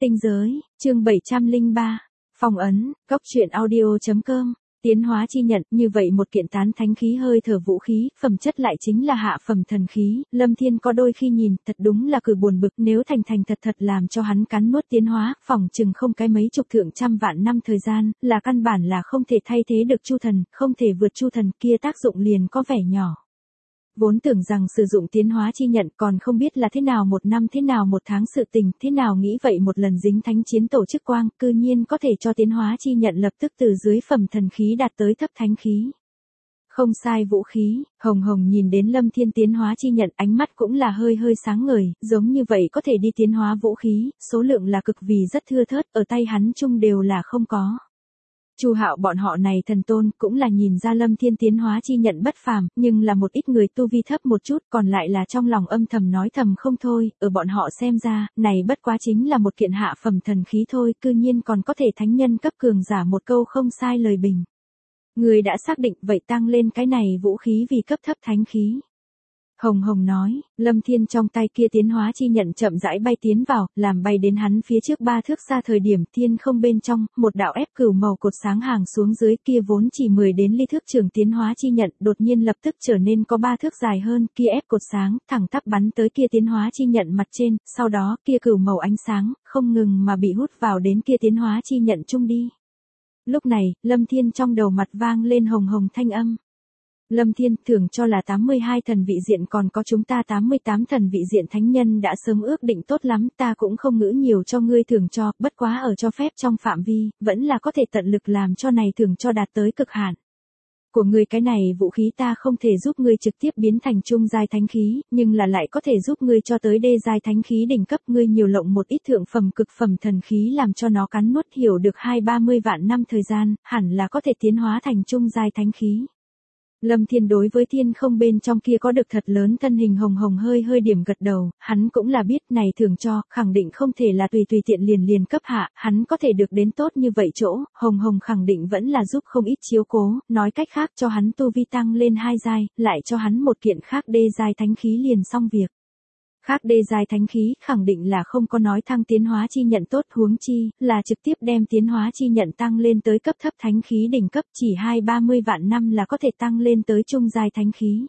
Tinh giới, chương 703, phong ấn, góc truyện audio.com, tiến hóa chi nhận, như vậy một kiện tán thánh khí hơi thở vũ khí, phẩm chất lại chính là hạ phẩm thần khí, Lâm Thiên có đôi khi nhìn, thật đúng là cử buồn bực, nếu thành thật làm cho hắn cắn nuốt tiến hóa, phỏng chừng không cái mấy chục thượng trăm vạn năm thời gian, là căn bản là không thể thay thế được Chu Thần, không thể vượt Chu Thần, kia tác dụng liền có vẻ nhỏ. Vốn tưởng rằng sử dụng tiến hóa chi nhận còn không biết là thế nào một năm thế nào một tháng sự tình, thế nào nghĩ vậy một lần dính thánh chiến tổ chức quang, cư nhiên có thể cho tiến hóa chi nhận lập tức từ dưới phẩm thần khí đạt tới thấp thánh khí. Không sai vũ khí, Hồng nhìn đến Lâm Thiên tiến hóa chi nhận, ánh mắt cũng là hơi sáng ngời, giống như vậy có thể đi tiến hóa vũ khí, số lượng là cực vì rất thưa thớt, ở tay hắn chung đều là không có. Chu Hạo bọn họ này thần tôn cũng là nhìn ra Lâm Thiên tiến hóa chi nhận bất phàm, nhưng là một ít người tu vi thấp một chút, còn lại là trong lòng âm thầm nói thầm không thôi, ở bọn họ xem ra, này bất quá chính là một kiện hạ phẩm thần khí thôi, cư nhiên còn có thể thánh nhân cấp cường giả một câu không sai lời bình. Người đã xác định vậy tăng lên cái này vũ khí vì cấp thấp thánh khí. Hồng nói, Lâm Thiên trong tay kia tiến hóa chi nhận chậm rãi bay tiến vào, làm bay đến hắn phía trước 3 thước xa thời điểm thiên không bên trong, một đạo ép cửu màu cột sáng hàng xuống dưới kia vốn chỉ 10 đến ly thước trường tiến hóa chi nhận đột nhiên lập tức trở nên có 3 thước dài hơn, kia ép cột sáng, thẳng tắp bắn tới kia tiến hóa chi nhận mặt trên, sau đó kia cửu màu ánh sáng, không ngừng mà bị hút vào đến kia tiến hóa chi nhận chung đi. Lúc này, Lâm Thiên trong đầu mặt vang lên hồng thanh âm. Lâm Thiên thường cho là 82 thần vị diện còn có chúng ta 88 thần vị diện thánh nhân đã sớm ước định tốt lắm, ta cũng không ngữ nhiều cho ngươi thường cho, bất quá ở cho phép trong phạm vi, vẫn là có thể tận lực làm cho này thường cho đạt tới cực hạn. Của ngươi cái này vũ khí ta không thể giúp ngươi trực tiếp biến thành trung giai thánh khí, nhưng là lại có thể giúp ngươi cho tới đê giai thánh khí đỉnh cấp, ngươi nhiều lộng một ít thượng phẩm cực phẩm thần khí làm cho nó cắn nuốt hiểu được 20-30 vạn năm thời gian, hẳn là có thể tiến hóa thành trung giai thánh khí. Lâm Thiên đối với thiên không bên trong kia có được thật lớn thân hình hồng hơi điểm gật đầu, hắn cũng là biết này thường cho, khẳng định không thể là tùy tiện liền cấp hạ, hắn có thể được đến tốt như vậy chỗ, hồng khẳng định vẫn là giúp không ít chiếu cố, nói cách khác cho hắn tu vi tăng lên 2 giai, lại cho hắn một kiện khác đê giai thánh khí liền xong việc. Khác đê giai thánh khí khẳng định là không có nói thăng tiến hóa chi nhận tốt, huống chi là trực tiếp đem tiến hóa chi nhận tăng lên tới cấp thấp thánh khí đỉnh cấp, chỉ 20-30 vạn năm là có thể tăng lên tới trung giai thánh khí.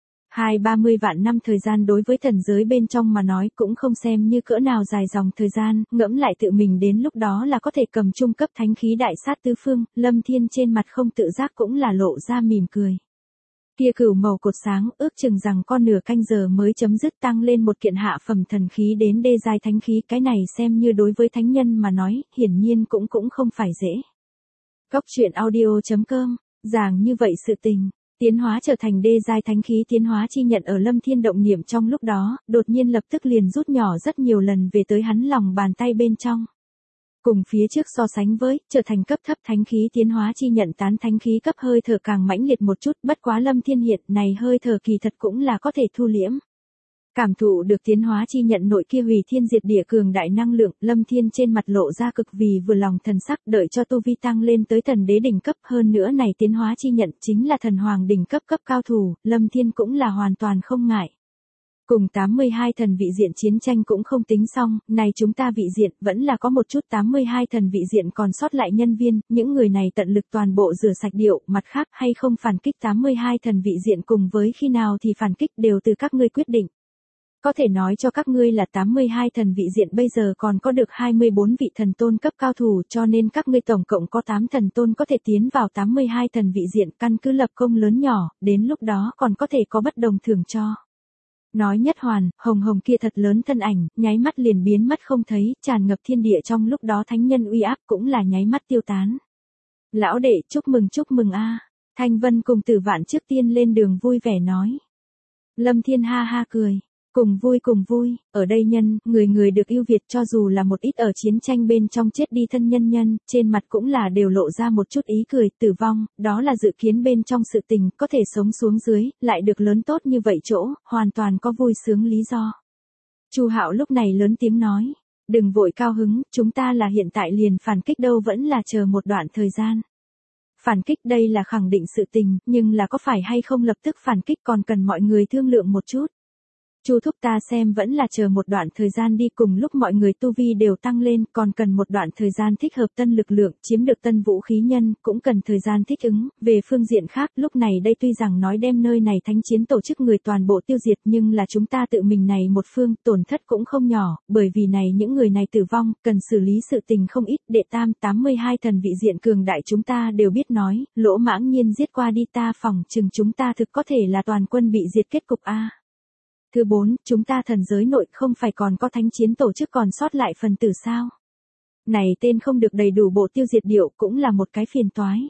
20-30 vạn năm thời gian đối với thần giới bên trong mà nói cũng không xem như cỡ nào dài dòng thời gian, ngẫm lại tự mình đến lúc đó là có thể cầm trung cấp thánh khí đại sát tứ phương, Lâm Thiên trên mặt không tự giác cũng là lộ ra mỉm cười. Kia cửu màu cột sáng ước chừng rằng con nửa canh giờ mới chấm dứt tăng lên một kiện hạ phẩm thần khí đến đê giai thánh khí, cái này xem như đối với thánh nhân mà nói, hiển nhiên cũng không phải dễ. Góc truyện audio.com, giảng như vậy sự tình, tiến hóa trở thành đê giai thánh khí tiến hóa chi nhận ở Lâm Thiên động niệm trong lúc đó, đột nhiên lập tức liền rút nhỏ rất nhiều lần về tới hắn lòng bàn tay bên trong. Cùng phía trước so sánh với, trở thành cấp thấp thánh khí tiến hóa chi nhận tán thánh khí cấp hơi thở càng mãnh liệt một chút, bất quá Lâm Thiên hiện này hơi thở kỳ thật cũng là có thể thu liễm. Cảm thụ được tiến hóa chi nhận nội kia hủy thiên diệt địa cường đại năng lượng, Lâm Thiên trên mặt lộ ra cực vì vừa lòng thần sắc, đợi cho tu vi tăng lên tới thần đế đỉnh cấp, hơn nữa này tiến hóa chi nhận chính là thần hoàng đỉnh cấp cao thủ, Lâm Thiên cũng là hoàn toàn không ngại. Cùng 82 thần vị diện chiến tranh cũng không tính xong, này chúng ta vị diện vẫn là có một chút 82 thần vị diện còn sót lại nhân viên, những người này tận lực toàn bộ rửa sạch điệu, mặt khác hay không phản kích 82 thần vị diện cùng với khi nào thì phản kích đều từ các ngươi quyết định. Có thể nói cho các ngươi là 82 thần vị diện bây giờ còn có được 24 vị thần tôn cấp cao thủ, cho nên các ngươi tổng cộng có 8 thần tôn có thể tiến vào 82 thần vị diện, căn cứ lập công lớn nhỏ, đến lúc đó còn có thể có bất đồng thưởng cho. Nói nhất hoàn, hồng kia thật lớn thân ảnh, nháy mắt liền biến mất không thấy, tràn ngập thiên địa trong lúc đó thánh nhân uy áp cũng là nháy mắt tiêu tán. Lão đệ chúc mừng a. Thanh Vân cùng Tử Vạn trước tiên lên đường vui vẻ nói. Lâm Thiên ha cười. Cùng vui, ở đây người được ưu việt, cho dù là một ít ở chiến tranh bên trong chết đi thân nhân, trên mặt cũng là đều lộ ra một chút ý cười, tử vong, đó là dự kiến bên trong sự tình, có thể sống xuống dưới, lại được lớn tốt như vậy chỗ, hoàn toàn có vui sướng lý do. Chu Hạo lúc này lớn tiếng nói, đừng vội cao hứng, chúng ta là hiện tại liền phản kích đâu vẫn là chờ một đoạn thời gian. Phản kích đây là khẳng định sự tình, nhưng là có phải hay không lập tức phản kích còn cần mọi người thương lượng một chút. Chu thúc ta xem vẫn là chờ một đoạn thời gian đi, cùng lúc mọi người tu vi đều tăng lên, còn cần một đoạn thời gian thích hợp tân lực lượng, chiếm được tân vũ khí nhân, cũng cần thời gian thích ứng. Về phương diện khác, lúc này đây tuy rằng nói đem nơi này thánh chiến tổ chức người toàn bộ tiêu diệt, nhưng là chúng ta tự mình này một phương, tổn thất cũng không nhỏ, bởi vì này những người này tử vong, cần xử lý sự tình không ít. Đệ tam 82 thần vị diện cường đại chúng ta đều biết nói, lỗ mãng nhiên giết qua đi, ta phỏng chừng chúng ta thực có thể là toàn quân bị diệt kết cục a. Thứ 4, chúng ta thần giới nội không phải còn có thánh chiến tổ chức còn sót lại phần tử sao? Này tên không được đầy đủ bộ tiêu diệt điệu cũng là một cái phiền toái.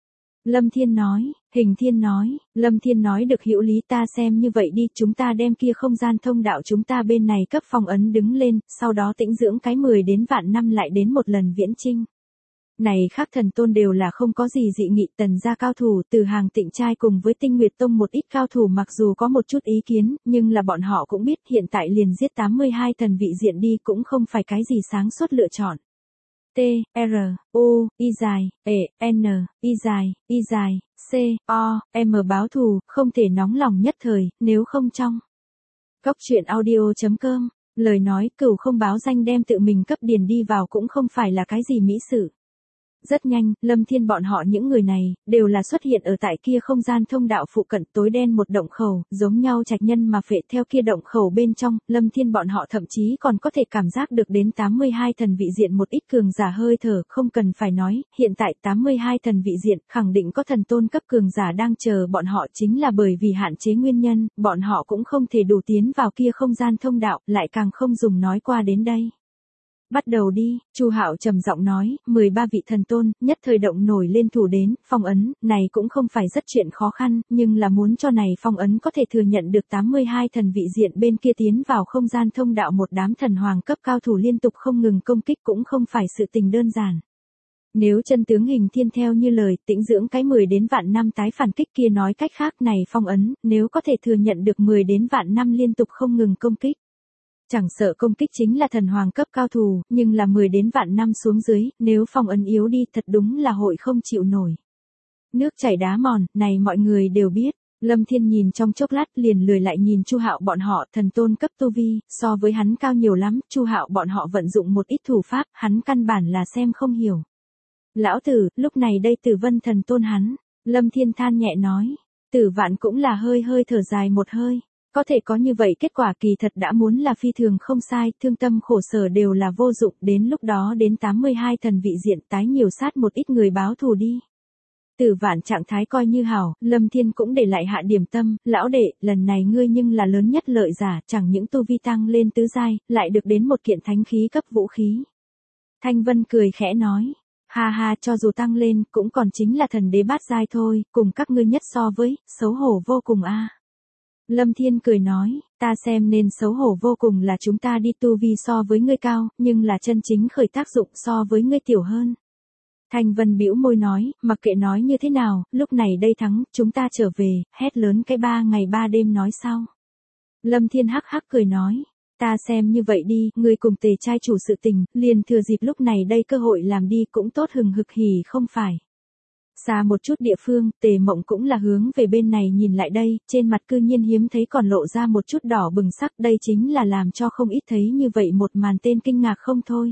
Lâm Thiên nói, Hình Thiên nói, Lâm Thiên nói được hữu lý, ta xem như vậy đi, chúng ta đem kia không gian thông đạo chúng ta bên này cấp phong ấn đứng lên, sau đó tĩnh dưỡng cái 10 đến vạn năm lại đến một lần viễn chinh. Này khác thần tôn đều là không có gì dị nghị, Tần gia cao thủ Từ Hàng Tịnh trai cùng với Tinh Nguyệt Tông một ít cao thủ mặc dù có một chút ý kiến, nhưng là bọn họ cũng biết hiện tại liền giết 82 thần vị diện đi cũng không phải cái gì sáng suốt lựa chọn. T, R, U, I dài, E, N, I dài, C, O, M báo thù, không thể nóng lòng nhất thời, nếu không trong. Cốc truyện audio.com, lời nói cửu không báo danh đem tự mình cấp điền đi vào cũng không phải là cái gì mỹ sự. Rất nhanh, Lâm Thiên bọn họ những người này, đều là xuất hiện ở tại kia không gian thông đạo phụ cận tối đen một động khẩu, giống nhau trạch nhân mà phệ theo kia động khẩu bên trong, Lâm Thiên bọn họ thậm chí còn có thể cảm giác được đến 82 thần vị diện một ít cường giả hơi thở, không cần phải nói, hiện tại 82 thần vị diện, khẳng định có thần tôn cấp cường giả đang chờ bọn họ, chính là bởi vì hạn chế nguyên nhân, bọn họ cũng không thể đủ tiến vào kia không gian thông đạo, lại càng không dùng nói qua đến đây. Bắt đầu đi, Chu Hạo trầm giọng nói, 13 vị thần tôn, nhất thời động nổi lên thủ đến, phong ấn, này cũng không phải rất chuyện khó khăn, nhưng là muốn cho này phong ấn có thể thừa nhận được 82 thần vị diện bên kia tiến vào không gian thông đạo một đám thần hoàng cấp cao thủ liên tục không ngừng công kích cũng không phải sự tình đơn giản. Nếu chân tướng Hình Thiên theo như lời, tĩnh dưỡng cái 10 đến vạn năm tái phản kích kia, nói cách khác này phong ấn, nếu có thể thừa nhận được 10 đến vạn năm liên tục không ngừng công kích. Chẳng sợ công kích chính là thần hoàng cấp cao thủ, nhưng là 10 đến vạn năm xuống dưới, nếu phong ấn yếu đi thật đúng là hội không chịu nổi. Nước chảy đá mòn, này mọi người đều biết. Lâm Thiên nhìn trong chốc lát liền lười lại nhìn Chu Hạo bọn họ, thần tôn cấp tu vi, so với hắn cao nhiều lắm, Chu Hạo bọn họ vận dụng một ít thủ pháp, hắn căn bản là xem không hiểu. Lão tử, lúc này đây Tử Vân thần tôn hắn, Lâm Thiên than nhẹ nói, Tử Vạn cũng là hơi thở dài một hơi. Có thể có như vậy kết quả kỳ thật đã muốn là phi thường không sai, thương tâm khổ sở đều là vô dụng, đến lúc đó đến 82 thần vị diện tái nhiều sát một ít người báo thù đi. Tử Vạn trạng thái coi như hảo, Lâm Thiên cũng để lại hạ điểm tâm, lão đệ, lần này ngươi nhưng là lớn nhất lợi giả, chẳng những tu vi tăng lên tứ giai, lại được đến một kiện thánh khí cấp vũ khí. Thanh Vân cười khẽ nói, ha ha, cho dù tăng lên, cũng còn chính là thần đế bát giai thôi, cùng các ngươi nhất so với, xấu hổ vô cùng a. Lâm Thiên cười nói, ta xem nên xấu hổ vô cùng là chúng ta đi tu vi so với ngươi cao, nhưng là chân chính khởi tác dụng so với ngươi tiểu hơn. Thanh Vân bĩu môi nói, mặc kệ nói như thế nào, lúc này đây thắng, chúng ta trở về, hét lớn cái 3 ngày 3 đêm nói sau. Lâm Thiên hắc hắc cười nói, ta xem như vậy đi, ngươi cùng Tề trai chủ sự tình, liền thừa dịp lúc này đây cơ hội làm đi cũng tốt, hừng hực hỉ không phải. Xa một chút địa phương, Tề Mộng cũng là hướng về bên này nhìn lại đây, trên mặt cư nhiên hiếm thấy còn lộ ra một chút đỏ bừng sắc, đây chính là làm cho không ít thấy như vậy một màn tên kinh ngạc không thôi.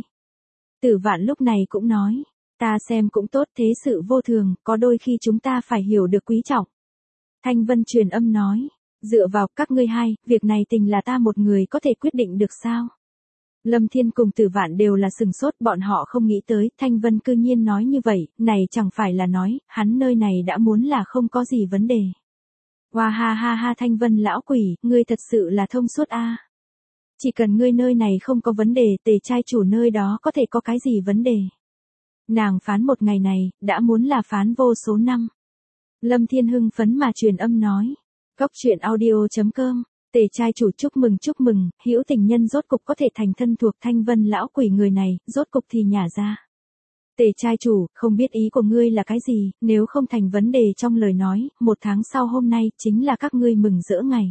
Tử Vạn lúc này cũng nói, ta xem cũng tốt, thế sự vô thường, có đôi khi chúng ta phải hiểu được quý trọng. Thanh Vân truyền âm nói, dựa vào các ngươi hai, việc này tình là ta một người có thể quyết định được sao? Lâm Thiên cùng Tử Vạn đều là sừng sốt, bọn họ không nghĩ tới, Thanh Vân cư nhiên nói như vậy, này chẳng phải là nói, hắn nơi này đã muốn là không có gì vấn đề. Hoa ha ha ha, Thanh Vân lão quỷ, ngươi thật sự là thông suốt a. Chỉ cần ngươi nơi này không có vấn đề, Tề trai chủ nơi đó có thể có cái gì vấn đề. Nàng phán một ngày này, đã muốn là phán vô số năm. Lâm Thiên hưng phấn mà truyền âm nói, cốc truyện audio.com. Tề trai chủ chúc mừng, hữu tình nhân rốt cục có thể thành thân thuộc Thanh Vân lão quỷ người này, rốt cục thì nhả ra. Tề trai chủ, không biết ý của ngươi là cái gì, nếu không thành vấn đề trong lời nói, 1 tháng sau hôm nay, chính là các ngươi mừng rỡ ngày.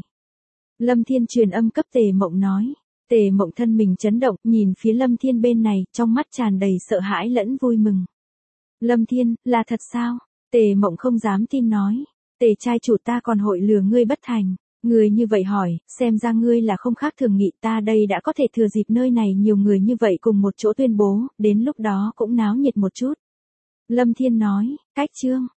Lâm Thiên truyền âm cấp Tề Mộng nói, Tề Mộng thân mình chấn động, nhìn phía Lâm Thiên bên này, trong mắt tràn đầy sợ hãi lẫn vui mừng. Lâm Thiên, là thật sao? Tề Mộng không dám tin nói, Tề trai chủ ta còn hội lừa ngươi bất thành. Người như vậy hỏi, xem ra ngươi là không khác thường nghị, ta đây đã có thể thừa dịp nơi này nhiều người như vậy cùng một chỗ tuyên bố, đến lúc đó cũng náo nhiệt một chút. Lâm Thiên nói, cách chương.